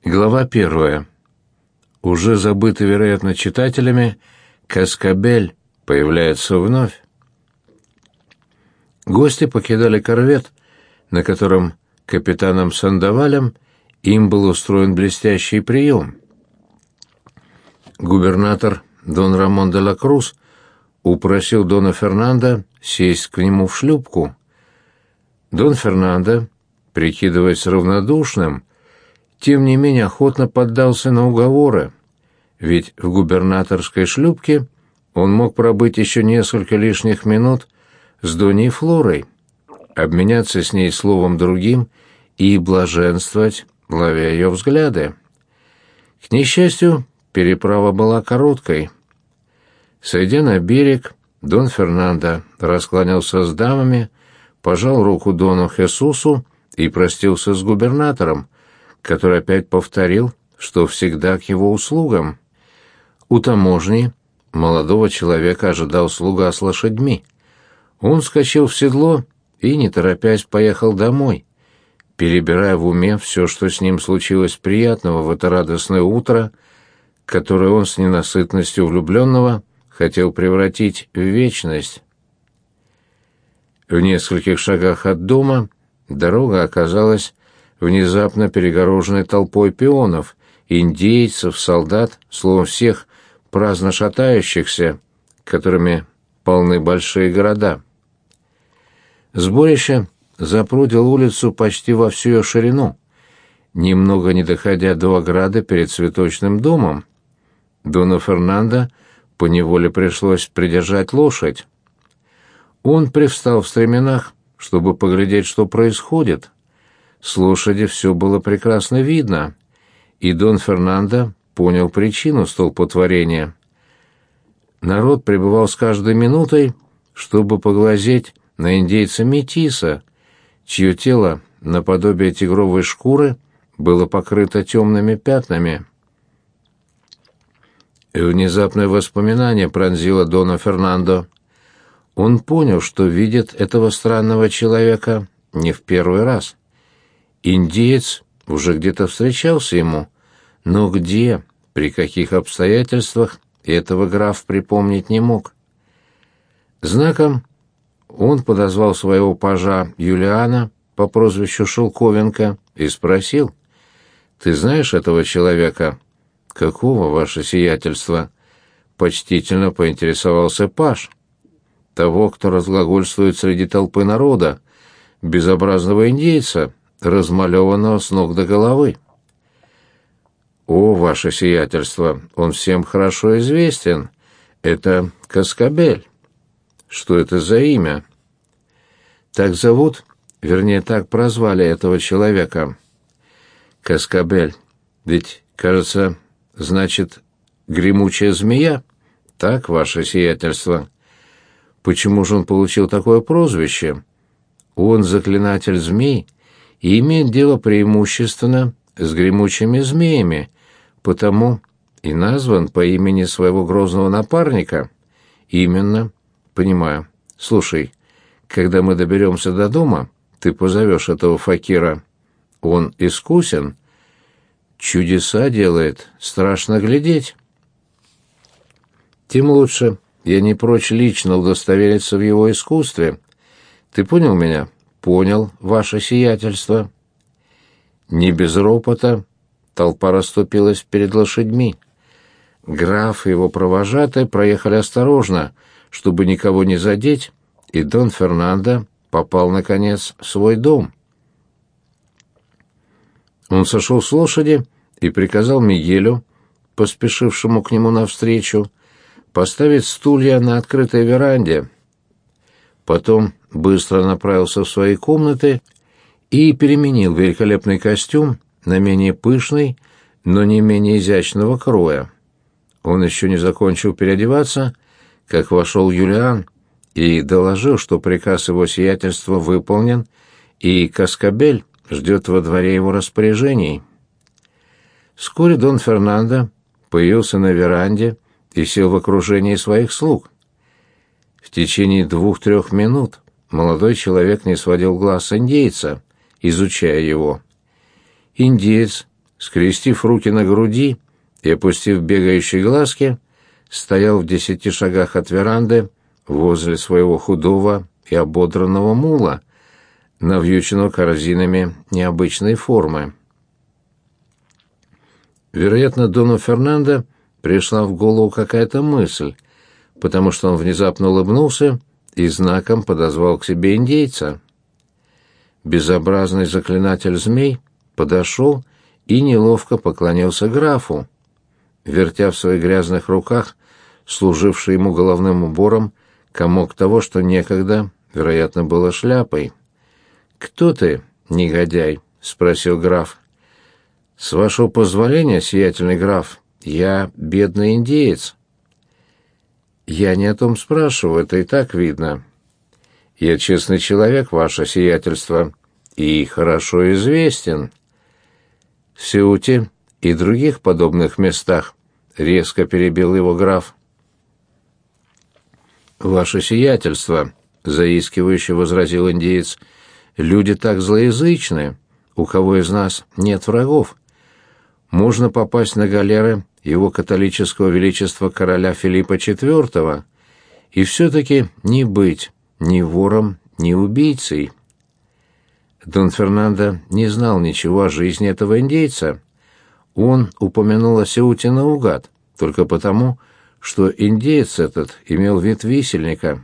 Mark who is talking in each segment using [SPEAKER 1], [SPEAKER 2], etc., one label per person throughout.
[SPEAKER 1] Глава 1. Уже забытый, вероятно, читателями, Каскабель появляется вновь. Гости покидали корвет, на котором капитаном Сандовалем им был устроен блестящий прием. Губернатор Дон Рамон де ла Крус упросил Дона Фернандо сесть к нему в шлюпку. Дон Фернандо, прикидываясь равнодушным, тем не менее охотно поддался на уговоры, ведь в губернаторской шлюпке он мог пробыть еще несколько лишних минут с Доней Флорой, обменяться с ней словом другим и блаженствовать, ловя ее взгляды. К несчастью, переправа была короткой. Сойдя на берег, Дон Фернандо раскланялся с дамами, пожал руку Дону Хесусу и простился с губернатором, который опять повторил, что всегда к его услугам. У таможни молодого человека ожидал слуга с лошадьми. Он вскочил в седло и, не торопясь, поехал домой, перебирая в уме все, что с ним случилось приятного в это радостное утро, которое он с ненасытностью влюбленного хотел превратить в вечность. В нескольких шагах от дома дорога оказалась внезапно перегороженной толпой пионов, индейцев, солдат, словом, всех праздно шатающихся, которыми полны большие города. Сборище запрудило улицу почти во всю ее ширину, немного не доходя до ограды перед цветочным домом. Дону Фернандо поневоле пришлось придержать лошадь. Он привстал в стременах, чтобы поглядеть, что происходит. С лошади все было прекрасно видно, и Дон Фернандо понял причину столпотворения. Народ прибывал с каждой минутой, чтобы поглазеть на индейца-метиса, чье тело, наподобие тигровой шкуры, было покрыто темными пятнами. И внезапное воспоминание пронзило Дона Фернандо. Он понял, что видит этого странного человека не в первый раз. Индеец уже где-то встречался ему, но где, при каких обстоятельствах, этого граф припомнить не мог. Знаком он подозвал своего пажа Юлиана по прозвищу Шелковенко и спросил: «Ты знаешь этого человека?» «Какого, ваше сиятельство?» — почтительно поинтересовался паж. «Того, кто разглагольствует среди толпы народа, безобразного индейца, размалеванного с ног до головы». «О, ваше сиятельство, он всем хорошо известен. Это Каскабель». «Что это за имя?» «Так зовут, вернее, так прозвали этого человека. Каскабель. Ведь, кажется, значит, гремучая змея? Так, ваше сиятельство». «Почему же он получил такое прозвище?» «Он заклинатель змей и имеет дело преимущественно с гремучими змеями, потому и назван по имени своего грозного напарника». «Именно. Понимаю. Слушай, когда мы доберемся до дома, ты позовешь этого факира. Он искусен. Чудеса делает, страшно глядеть». «Тем лучше. Я не прочь лично удостовериться в его искусстве. Ты понял меня?» «Понял, ваше сиятельство». Не без ропота толпа расступилась перед лошадьми. Граф и его провожатый проехали осторожно, чтобы никого не задеть, и Дон Фернандо попал, наконец, в свой дом. Он сошел с лошади и приказал Мигелю, поспешившему к нему навстречу, поставить стулья на открытой веранде. Потом быстро направился в свои комнаты и переменил великолепный костюм на менее пышный, но не менее изящного кроя. Он еще не закончил переодеваться, как вошел Юлиан и доложил, что приказ его сиятельства выполнен, и Каскабель ждет во дворе его распоряжений. Вскоре Дон Фернандо появился на веранде и сел в окружении своих слуг. В течение 2-3 минут молодой человек не сводил глаз с индейца, изучая его. Индеец скрестив руки на груди и опустив бегающие глазки, стоял в 10 шагах от веранды возле своего худого и ободранного мула, навьюченного корзинами необычной формы. Вероятно, Дону Фернандо пришла в голову какая-то мысль, потому что он внезапно улыбнулся и знаком подозвал к себе индейца. Безобразный заклинатель змей подошел и неловко поклонился графу, вертя в своих грязных руках, служивший ему головным убором, комок того, что некогда, вероятно, было шляпой. «Кто ты, негодяй?» — спросил граф. «С вашего позволения, сиятельный граф, я бедный индеец». «Я не о том спрашиваю, это и так видно. Я честный человек, ваше сиятельство, и хорошо известен. В Сеуте и других подобных местах», — резко перебил его граф. «Ваше сиятельство», — заискивающе возразил индеец, — «люди так злоязычны, у кого из нас нет врагов. Можно попасть на галеры его католического величества короля Филиппа IV и все-таки не быть ни вором, ни убийцей». Дон Фернандо не знал ничего о жизни этого индейца. Он упомянул о Сеуте наугад, только потому, что индеец этот имел вид висельника.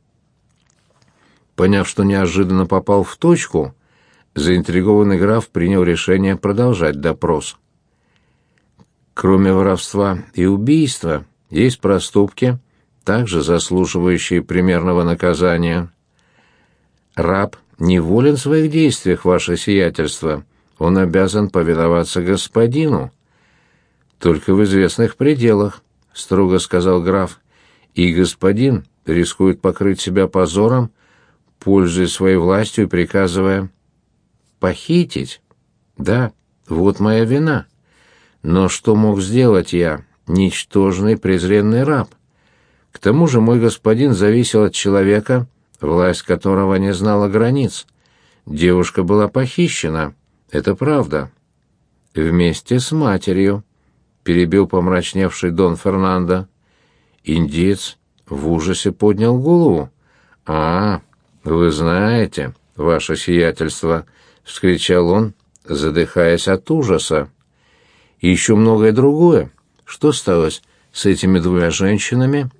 [SPEAKER 1] Поняв, что неожиданно попал в точку, заинтригованный граф принял решение продолжать допрос. Кроме воровства и убийства, есть проступки, также заслуживающие примерного наказания. Раб не волен в своих действиях, ваше сиятельство, он обязан повиноваться господину. Только в известных пределах, — строго сказал граф, — и господин рискует покрыть себя позором, пользуясь своей властью и приказывая похитить. Да, вот моя вина. Но что мог сделать я, ничтожный презренный раб? К тому же мой господин зависел от человека, власть которого не знала границ. Девушка была похищена, это правда. Вместе с матерью, — перебил помрачневший Дон Фернандо. Индиец в ужасе поднял голову. «А, вы знаете, ваше сиятельство», — вскричал он, задыхаясь от ужаса. «И еще многое другое. Что сталось с этими 2 женщинами?»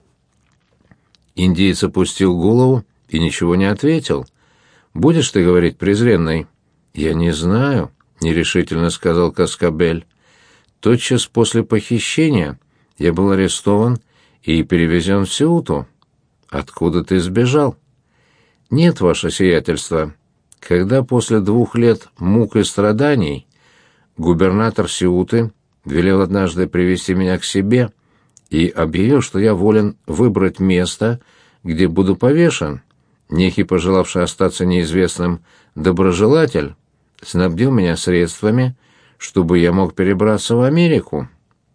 [SPEAKER 1] Индиец опустил голову и ничего не ответил. «Будешь ты говорить, презренный?» «Я не знаю», — нерешительно сказал Каскабель. «Тотчас после похищения я был арестован и перевезен в Сеуту. Откуда ты сбежал?» «Нет, ваше сиятельство. Когда после 2 лет мук и страданий губернатор Сеуты велел однажды привести меня к себе и объявил, что я волен выбрать место, где буду повешен, некий пожелавший остаться неизвестным доброжелатель снабдил меня средствами, чтобы я мог перебраться в Америку.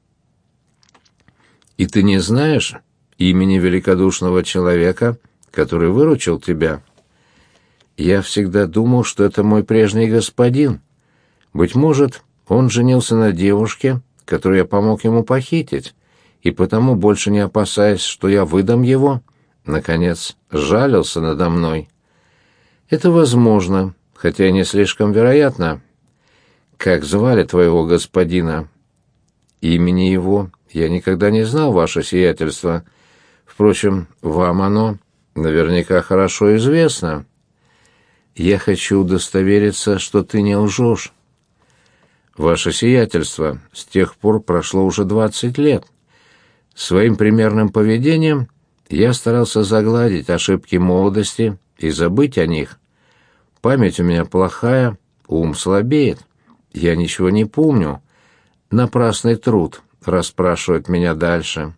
[SPEAKER 1] И ты не знаешь имени великодушного человека, который выручил тебя? Я всегда думал, что это мой прежний господин. Быть может, он женился на девушке, которую я помог ему похитить, и потому, больше не опасаясь, что я выдам его, наконец, жалился надо мной. Это возможно, хотя и не слишком вероятно. Как звали твоего господина? Имени его я никогда не знал, ваше сиятельство. Впрочем, вам оно наверняка хорошо известно. Я хочу удостовериться, что ты не лжешь. Ваше сиятельство, с тех пор прошло уже 20 лет. Своим примерным поведением я старался загладить ошибки молодости и забыть о них. Память у меня плохая, ум слабеет. Я ничего не помню. Напрасный труд расспрашивать меня дальше.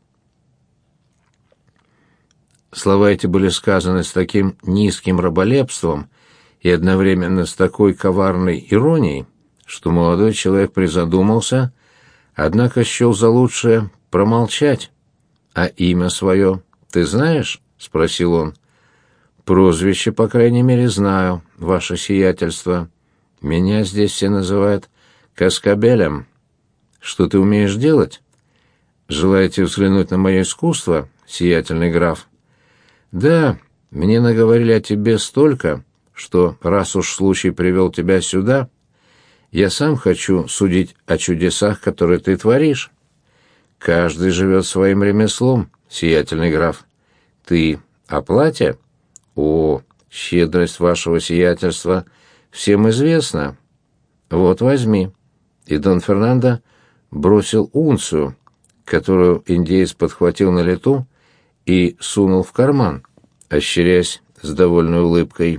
[SPEAKER 1] Слова эти были сказаны с таким низким раболепством и одновременно с такой коварной иронией, что молодой человек призадумался, однако счел за лучшее промолчать. «А имя свое ты знаешь?» — спросил он. «Прозвище, по крайней мере, знаю, ваше сиятельство. Меня здесь все называют каскабелем. Что ты умеешь делать? Желаете взглянуть на мое искусство, сиятельный граф? Да, мне наговорили о тебе столько, что, раз уж случай привел тебя сюда, я сам хочу судить о чудесах, которые ты творишь. Каждый живет своим ремеслом, сиятельный граф. Ты о платье? О, щедрость вашего сиятельства всем известна. Вот возьми. И Дон Фернандо бросил унцию, которую индеец подхватил на лету и сунул в карман, ощерясь с довольной улыбкой.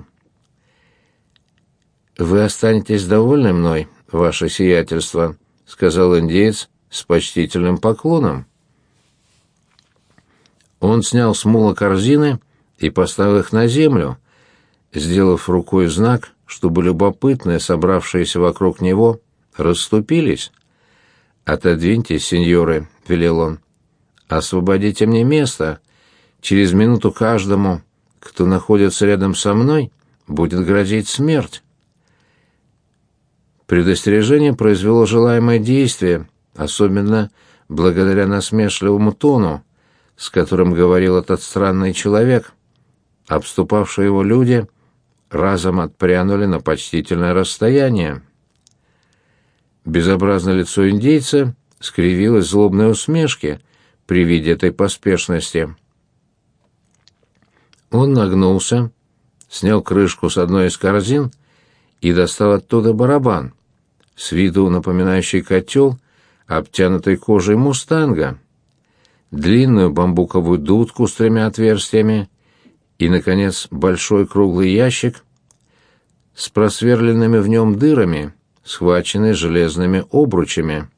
[SPEAKER 1] «Вы останетесь довольны мной, ваше сиятельство», — сказал индеец с почтительным поклоном. Он снял с мула корзины и поставил их на землю, сделав рукой знак, чтобы любопытные, собравшиеся вокруг него, расступились. «Отодвиньтесь, сеньоры», — велел он. «Освободите мне место. Через минуту каждому, кто находится рядом со мной, будет грозить смерть». Предостережение произвело желаемое действие, особенно благодаря насмешливому тону, с которым говорил этот странный человек. Обступавшие его люди разом отпрянули на почтительное расстояние. Безобразное лицо индейца скривилось в злобной усмешке при виде этой поспешности. Он нагнулся, снял крышку с одной из корзин и достал оттуда барабан, с виду напоминающий котел, обтянутый кожей мустанга, длинную бамбуковую дудку с 3 отверстиями и, наконец, большой круглый ящик с просверленными в нем дырами, схваченный железными обручами.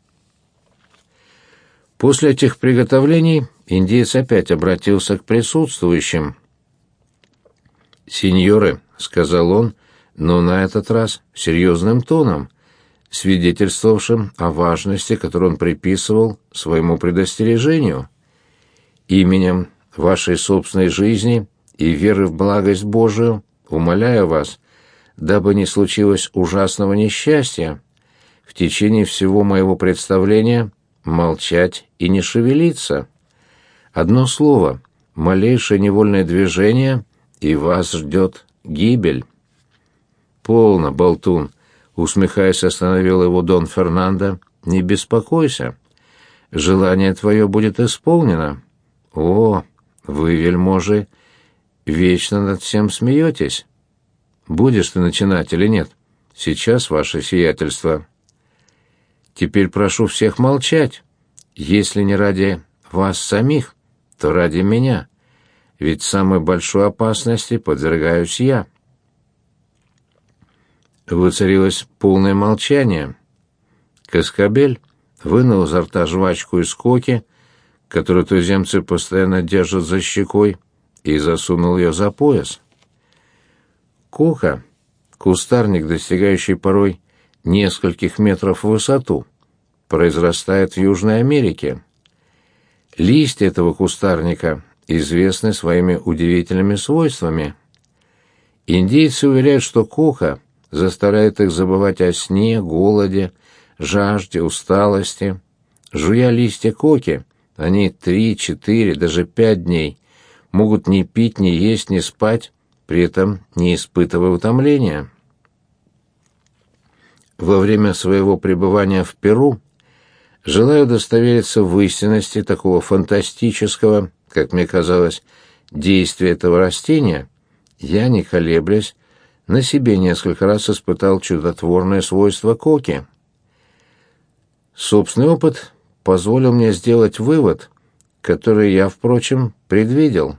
[SPEAKER 1] После этих приготовлений индеец опять обратился к присутствующим. «Сеньоры», — сказал он, но на этот раз серьезным тоном, свидетельствовавшим о важности, которую он приписывал своему предостережению, «именем вашей собственной жизни и веры в благость Божию умоляю вас, дабы не случилось ужасного несчастья, в течение всего моего представления молчать и не шевелиться. Одно слово, малейшее невольное движение, и вас ждет гибель». «Полно, болтун», — усмехаясь, остановил его Дон Фернандо, — «не беспокойся. Желание твое будет исполнено. О, вы, вельможи, вечно над всем смеетесь. Будешь ты начинать или нет? Сейчас, ваше сиятельство. Теперь прошу всех молчать, если не ради вас самих, то ради меня, ведь самой большой опасности подвергаюсь я». Воцарилось полное молчание. Каскабель вынул изо рта жвачку из коки, которую туземцы постоянно держат за щекой, и засунул ее за пояс. Кока — кустарник, достигающий порой нескольких метров в высоту, произрастает в Южной Америке. Листья этого кустарника известны своими удивительными свойствами. Индейцы уверяют, что кока заставляет их забывать о сне, голоде, жажде, усталости. Жуя листья коки, они 3, 4, даже 5 дней могут не пить, не есть, не спать, при этом не испытывая утомления. Во время своего пребывания в Перу, желая удостовериться в истинности такого фантастического, как мне казалось, действия этого растения, я, не колеблясь, на себе несколько раз испытал чудотворное свойство коки. Собственный опыт позволил мне сделать вывод, который я, впрочем, предвидел.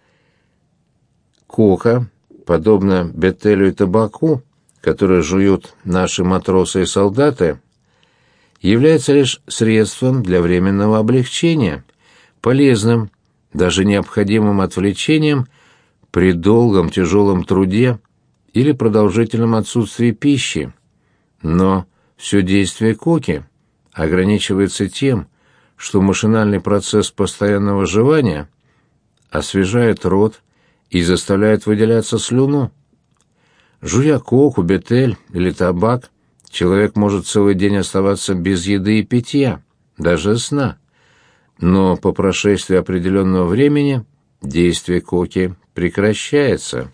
[SPEAKER 1] Кока, подобно бетелю и табаку, которые жуют наши матросы и солдаты, является лишь средством для временного облегчения, полезным, даже необходимым отвлечением при долгом тяжелом труде или продолжительном отсутствии пищи. Но все действие коки ограничивается тем, что машинальный процесс постоянного жевания освежает рот и заставляет выделяться слюну. Жуя коку, бетель или табак, человек может целый день оставаться без еды и питья, даже сна. Но по прошествии определенного времени действие коки прекращается.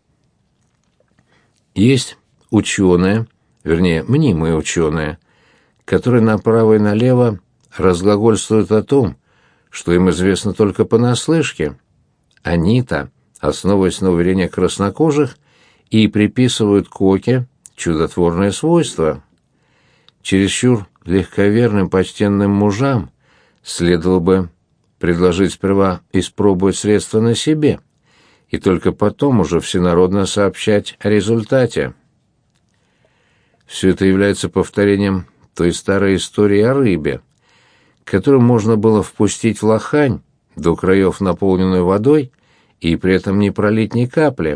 [SPEAKER 1] Есть ученые, вернее, мнимые ученые, которые направо и налево разглагольствуют о том, что им известно только понаслышке. Они-то, основываясь на уверениях краснокожих, и приписывают коке чудотворное свойство. Чересчур легковерным почтенным мужам следовало бы предложить сперва испробовать средства на себе, и только потом уже всенародно сообщать о результате. Все это является повторением той старой истории о рыбе, которую можно было впустить в лохань, до краев наполненную водой, и при этом не пролить ни капли.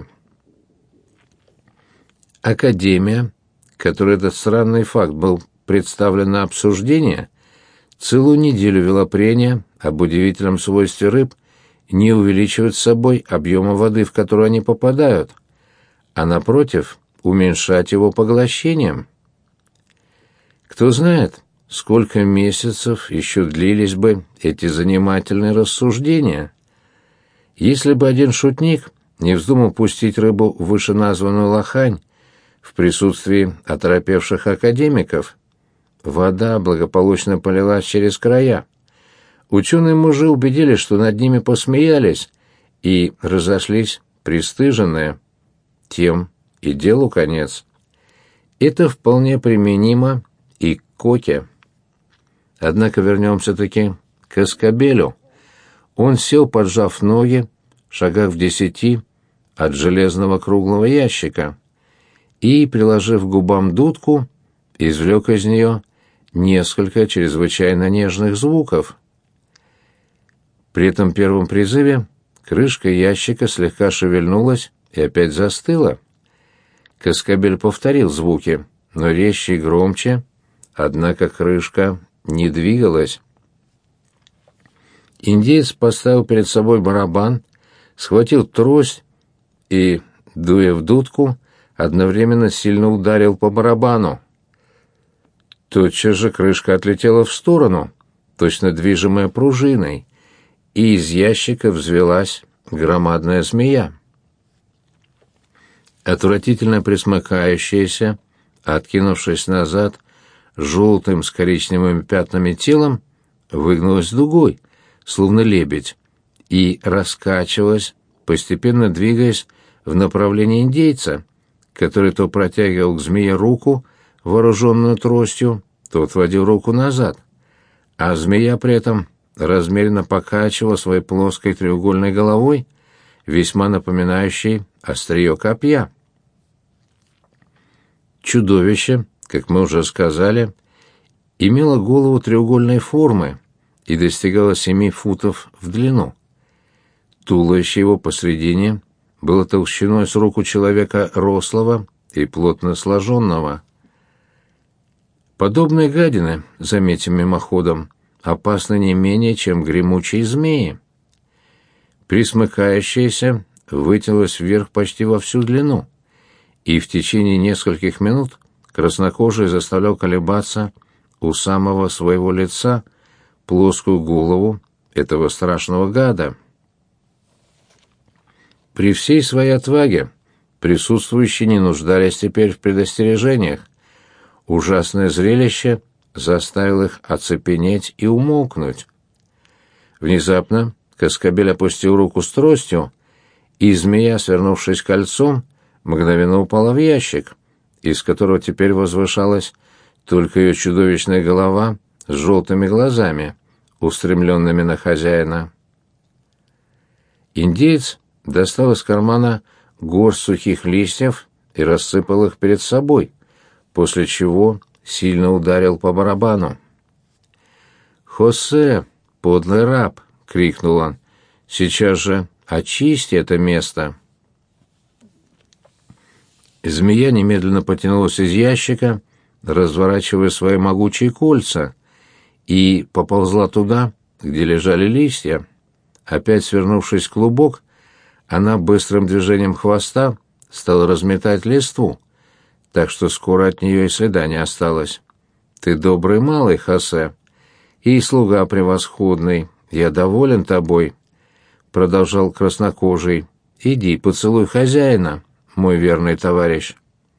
[SPEAKER 1] Академия, которой этот странный факт был представлен на обсуждение, целую неделю вела прения об удивительном свойстве рыб не увеличивать с собой объема воды, в которую они попадают, а, напротив, уменьшать его поглощением. Кто знает, сколько месяцев еще длились бы эти занимательные рассуждения. Если бы один шутник не вздумал пустить рыбу в вышеназванную лохань в присутствии оторопевших академиков, вода благополучно полилась через края. Ученые-мужи убедились, что над ними посмеялись, и разошлись пристыженные. Тем и делу конец. Это вполне применимо и к коке. Однако вернемся-таки к Эскобелю. Он сел, поджав ноги, в шагах в 10 от железного круглого ящика, и, приложив к губам дудку, извлек из нее несколько чрезвычайно нежных звуков. При этом первом призыве крышка ящика слегка шевельнулась и опять застыла. Каскабель повторил звуки, но резче и громче, однако крышка не двигалась. Индеец поставил перед собой барабан, схватил трость и, дуя в дудку, одновременно сильно ударил по барабану. Тотчас же крышка отлетела в сторону, точно движимая пружиной, и из ящика взвелась громадная змея. Отвратительно пресмыкающаяся, откинувшись назад, желтым с коричневыми пятнами телом, выгнулась дугой, словно лебедь, и раскачивалась, постепенно двигаясь в направлении индейца, который то протягивал к змее руку, вооруженную тростью, то отводил руку назад, а змея при этом размеренно покачивала своей плоской треугольной головой, весьма напоминающей острие копья. Чудовище, как мы уже сказали, имело голову треугольной формы и достигало 7 футов в длину. Туловище его посредине было толщиной с руку человека рослого и плотно сложенного. Подобные гадины, заметим мимоходом, опасны не менее, чем гремучие змеи. Присмыкающаяся вытянулась вверх почти во всю длину, и в течение нескольких минут краснокожий заставлял колебаться у самого своего лица плоскую голову этого страшного гада. При всей своей отваге присутствующие не нуждались теперь в предостережениях. Ужасное зрелище заставило их оцепенеть и умолкнуть. Внезапно Каскабель опустил руку с тростью, и змея, свернувшись кольцом, мгновенно упала в ящик, из которого теперь возвышалась только ее чудовищная голова с желтыми глазами, устремленными на хозяина. Индеец достал из кармана горсть сухих листьев и рассыпал их перед собой, после чего сильно ударил по барабану. «Хосе, подлый раб!» — крикнул он. «Сейчас же очисти это место!» Змея немедленно потянулась из ящика, разворачивая свои могучие кольца, и поползла туда, где лежали листья. Опять свернувшись в клубок, она быстрым движением хвоста стала разметать листву, так что скоро от нее и следа не осталось. Ты добрый малый, Хосе, и слуга превосходный. Я доволен тобой, — продолжал краснокожий. Иди, поцелуй хозяина, мой верный товарищ.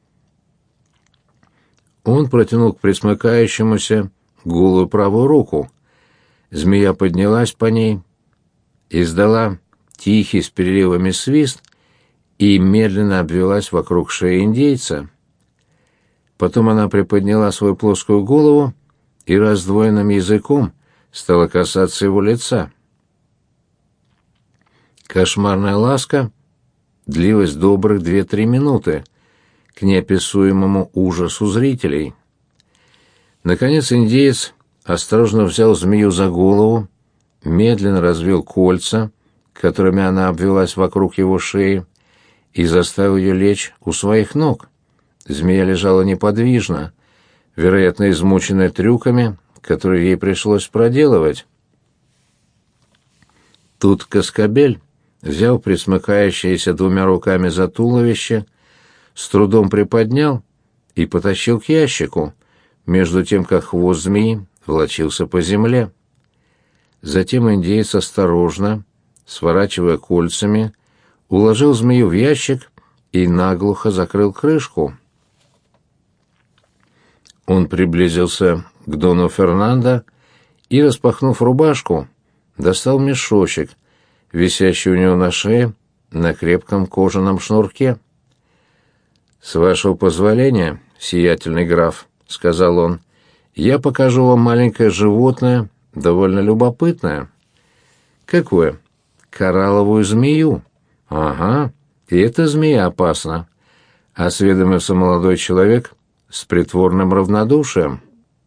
[SPEAKER 1] Он протянул к пресмыкающемуся голую правую руку. Змея поднялась по ней, издала тихий с переливами свист и медленно обвелась вокруг шеи индейца. Потом она приподняла свою плоскую голову и раздвоенным языком стала касаться его лица. Кошмарная ласка длилась добрых 2-3 минуты, к неописуемому ужасу зрителей. Наконец индеец осторожно взял змею за голову, медленно развел кольца, которыми она обвелась вокруг его шеи, и заставил ее лечь у своих ног. Змея лежала неподвижно, вероятно, измученная трюками, которые ей пришлось проделывать. Тут Каскабель взял присмыкающееся 2 руками за туловище, с трудом приподнял и потащил к ящику, между тем как хвост змеи волочился по земле. Затем индеец осторожно, сворачивая кольцами, уложил змею в ящик и наглухо закрыл крышку. Он приблизился к дону Фернандо и, распахнув рубашку, достал мешочек, висящий у него на шее на крепком кожаном шнурке. «С вашего позволения, сиятельный граф, — сказал он, — я покажу вам маленькое животное, довольно любопытное». «Какое?» «Коралловую змею». «Ага, и эта змея опасна», — осведомился молодой человек с притворным равнодушием.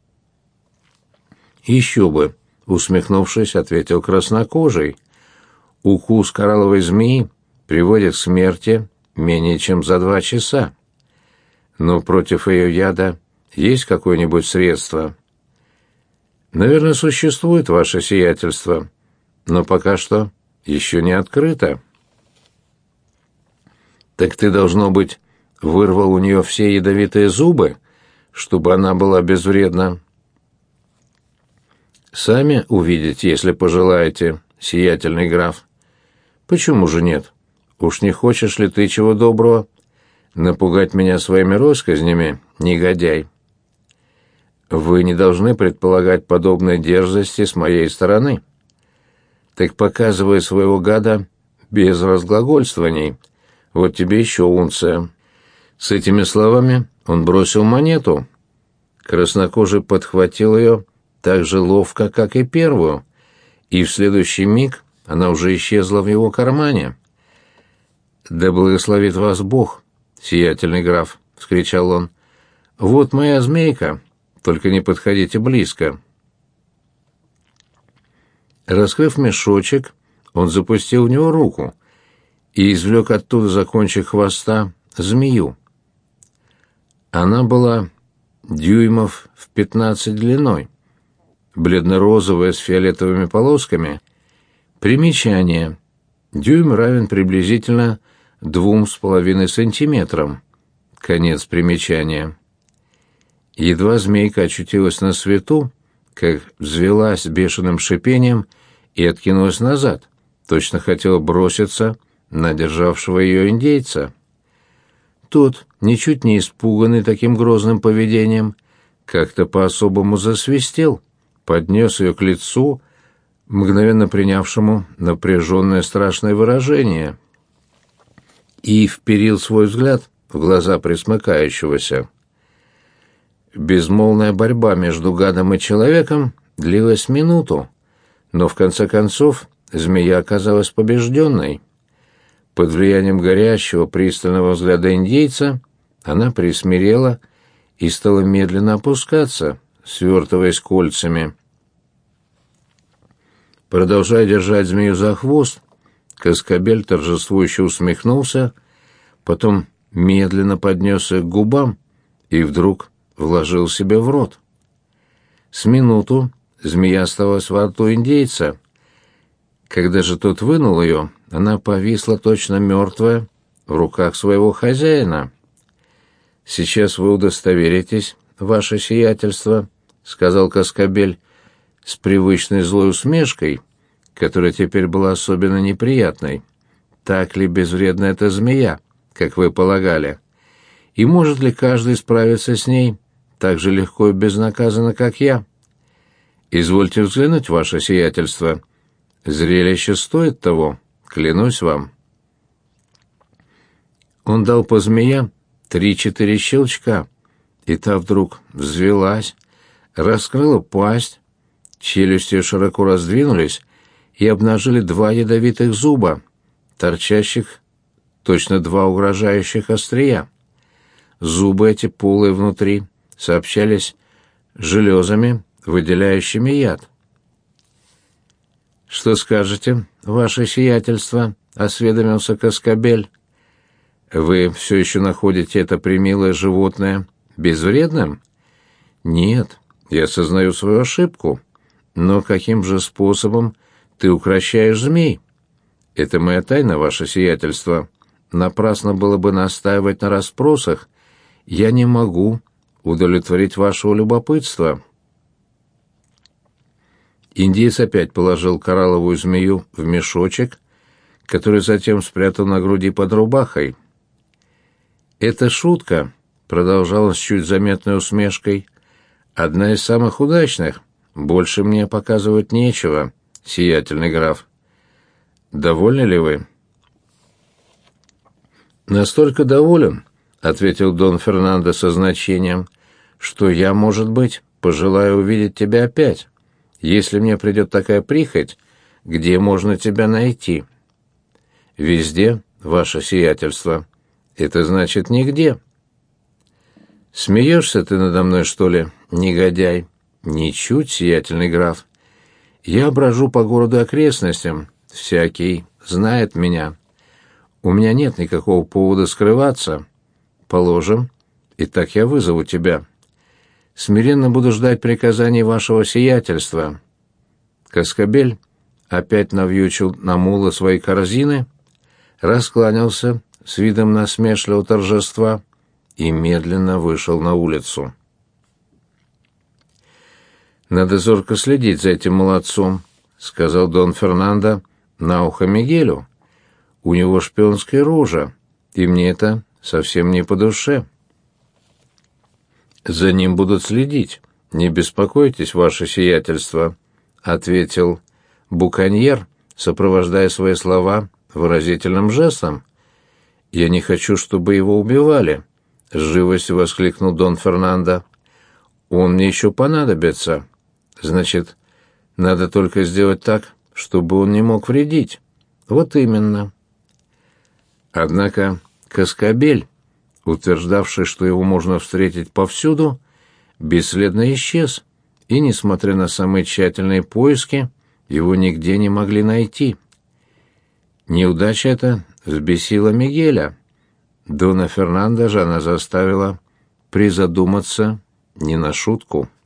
[SPEAKER 1] «Еще бы», — усмехнувшись, ответил краснокожий. «Укус коралловой змеи приводит к смерти менее чем за 2 часа. Но против ее яда есть какое-нибудь средство?» «Наверное, существует, ваше сиятельство, но пока что еще не открыто». «Так ты, должно быть, вырвал у нее все ядовитые зубы, чтобы она была безвредна?» «Сами увидите, если пожелаете, сиятельный граф». «Почему же нет? Уж не хочешь ли ты, чего доброго, напугать меня своими россказнями, негодяй?» «Вы не должны предполагать подобной дерзости с моей стороны. Так показывай своего гада без разглагольствований. Вот тебе еще унция». С этими словами он бросил монету. Краснокожий подхватил ее так же ловко, как и первую, и в следующий миг она уже исчезла в его кармане. «Да благословит вас Бог, сиятельный граф!» — вскричал он. «Вот моя змейка, только не подходите близко». Раскрыв мешочек, он запустил в него руку и извлек оттуда за кончик хвоста змею. Она была дюймов в 15 длиной, бледно-розовая с фиолетовыми полосками. Примечание. Дюйм равен приблизительно 2,5 сантиметрам. Конец примечания. Едва змейка очутилась на свету, как взвелась бешеным шипением и откинулась назад, точно хотела броситься на державшего ее индейца. Тот, ничуть не испуганный таким грозным поведением, как-то по-особому засвистел, поднес ее к лицу, мгновенно принявшему напряженное страшное выражение, и вперил свой взгляд в глаза пресмыкающегося. Безмолвная борьба между гадом и человеком длилась минуту, но в конце концов змея оказалась побежденной. Под влиянием горящего, пристального взгляда индейца она присмирела и стала медленно опускаться, свертываясь кольцами. Продолжая держать змею за хвост, Каскабель торжествующе усмехнулся, потом медленно поднесся к губам и вдруг вложил себе в рот. С минуту змея оставалась во рту индейца. Когда же тот вынул ее, она повисла точно мертвая в руках своего хозяина. «Сейчас вы удостоверитесь, ваше сиятельство», — сказал Каскабель с привычной злой усмешкой, которая теперь была особенно неприятной. «Так ли безвредна эта змея, как вы полагали? И может ли каждый справиться с ней так же легко и безнаказанно, как я? Извольте взглянуть, ваше сиятельство. Зрелище стоит того, клянусь вам». Он дал по змее 3-4 щелчка, и та вдруг взвелась, раскрыла пасть, челюсти широко раздвинулись и обнажили 2 ядовитых зуба, торчащих точно 2 угрожающих острия. Зубы эти, полые внутри, сообщались железами, выделяющими яд. «Что скажете, ваше сиятельство?» — осведомился Каскабель. «Вы все еще находите это премилое животное безвредным?» «Нет, я сознаю свою ошибку. Но каким же способом ты укрощаешь змей?» «Это моя тайна, ваше сиятельство. Напрасно было бы настаивать на расспросах. Я не могу удовлетворить вашего любопытства». Индиец опять положил коралловую змею в мешочек, который затем спрятал на груди под рубахой. «Эта шутка», — продолжала с чуть заметной усмешкой, — «одна из самых удачных. Больше мне показывать нечего, сиятельный граф. Довольны ли вы?» «Настолько доволен», — ответил Дон Фернандо со значением, — «что я, может быть, пожелаю увидеть тебя опять. Если мне придет такая прихоть, где можно тебя найти?» «Везде, ваше сиятельство. Это значит нигде». «Смеешься ты надо мной, что ли, негодяй?» «Ничуть, сиятельный граф. Я брожу по городу и окрестностям. Всякий знает меня. У меня нет никакого повода скрываться. Положим, и так я вызову тебя. Смиренно буду ждать приказаний вашего сиятельства». Каскабель опять навьючил на мула свои корзины, раскланялся с видом насмешливого торжества и медленно вышел на улицу. «Надо зорко следить за этим молодцом», — сказал Дон Фернандо на ухо Мигелю. «У него шпионская рожа, и мне это совсем не по душе». «За ним будут следить. Не беспокойтесь, ваше сиятельство», — ответил буконьер, сопровождая свои слова выразительным жестом. «Я не хочу, чтобы его убивали», — с живостью воскликнул Дон Фернандо. «Он мне еще понадобится. Значит, надо только сделать так, чтобы он не мог вредить». «Вот именно». Однако Каскабель, утверждавший, что его можно встретить повсюду, бесследно исчез, и, несмотря на самые тщательные поиски, его нигде не могли найти. Неудача эта взбесила Мигеля. Дона Фернандо же она заставила призадуматься не на шутку.